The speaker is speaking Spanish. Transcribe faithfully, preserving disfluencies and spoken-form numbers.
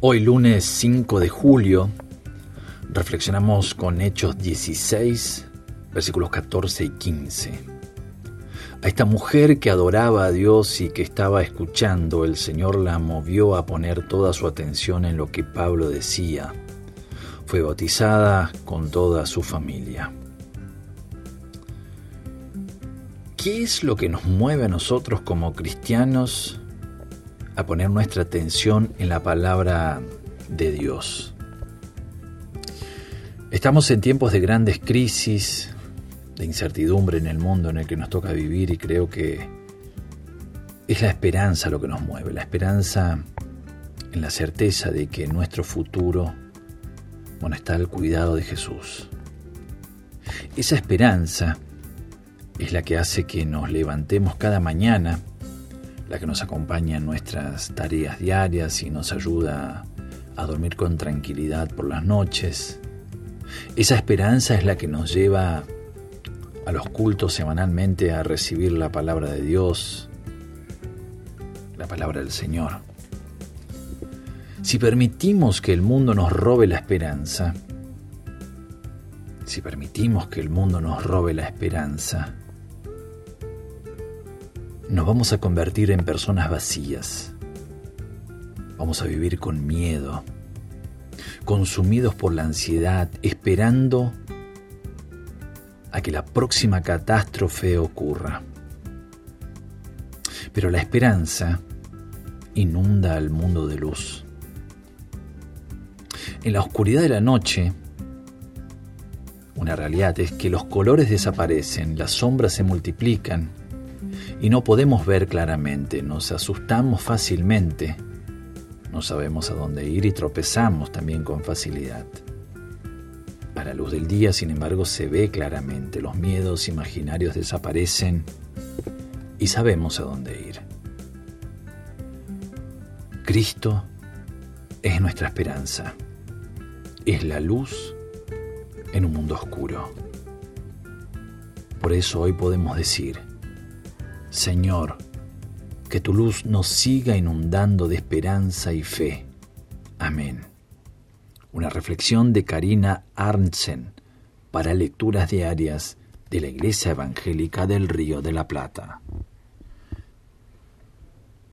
Hoy lunes cinco de julio reflexionamos con Hechos dieciséis, versículos catorce y quince. A esta mujer que adoraba a Dios y que estaba escuchando, el Señor la movió a poner toda su atención en lo que Pablo decía. Fue bautizada con toda su familia. ¿Qué es lo que nos mueve a nosotros como cristianos a poner nuestra atención en la palabra de Dios? Estamos en tiempos de grandes crisis, de incertidumbre en el mundo en el que nos toca vivir, y creo que es la esperanza lo que nos mueve, la esperanza en la certeza de que nuestro futuro, bueno, está al cuidado de Jesús. Esa esperanza es la que hace que nos levantemos cada mañana, la que nos acompaña en nuestras tareas diarias y nos ayuda a dormir con tranquilidad por las noches. Esa esperanza es la que nos lleva a los cultos semanalmente a recibir la palabra de Dios, la palabra del Señor. Si permitimos que el mundo nos robe la esperanza, si permitimos que el mundo nos robe la esperanza, nos vamos a convertir en personas vacías. Vamos a vivir con miedo, consumidos por la ansiedad, esperando a que la próxima catástrofe ocurra. Pero la esperanza inunda al mundo de luz. En la oscuridad de la noche, una realidad es que los colores desaparecen, las sombras se multiplican y no podemos ver claramente, nos asustamos fácilmente, no sabemos a dónde ir y tropezamos también con facilidad. A la luz del día, sin embargo, se ve claramente, los miedos imaginarios desaparecen y sabemos a dónde ir. Cristo es nuestra esperanza, es la luz en un mundo oscuro. Por eso hoy podemos decir: Señor, que tu luz nos siga inundando de esperanza y fe. Amén. Una reflexión de Karina Arntzen para Lecturas Diarias de la Iglesia Evangélica del Río de la Plata.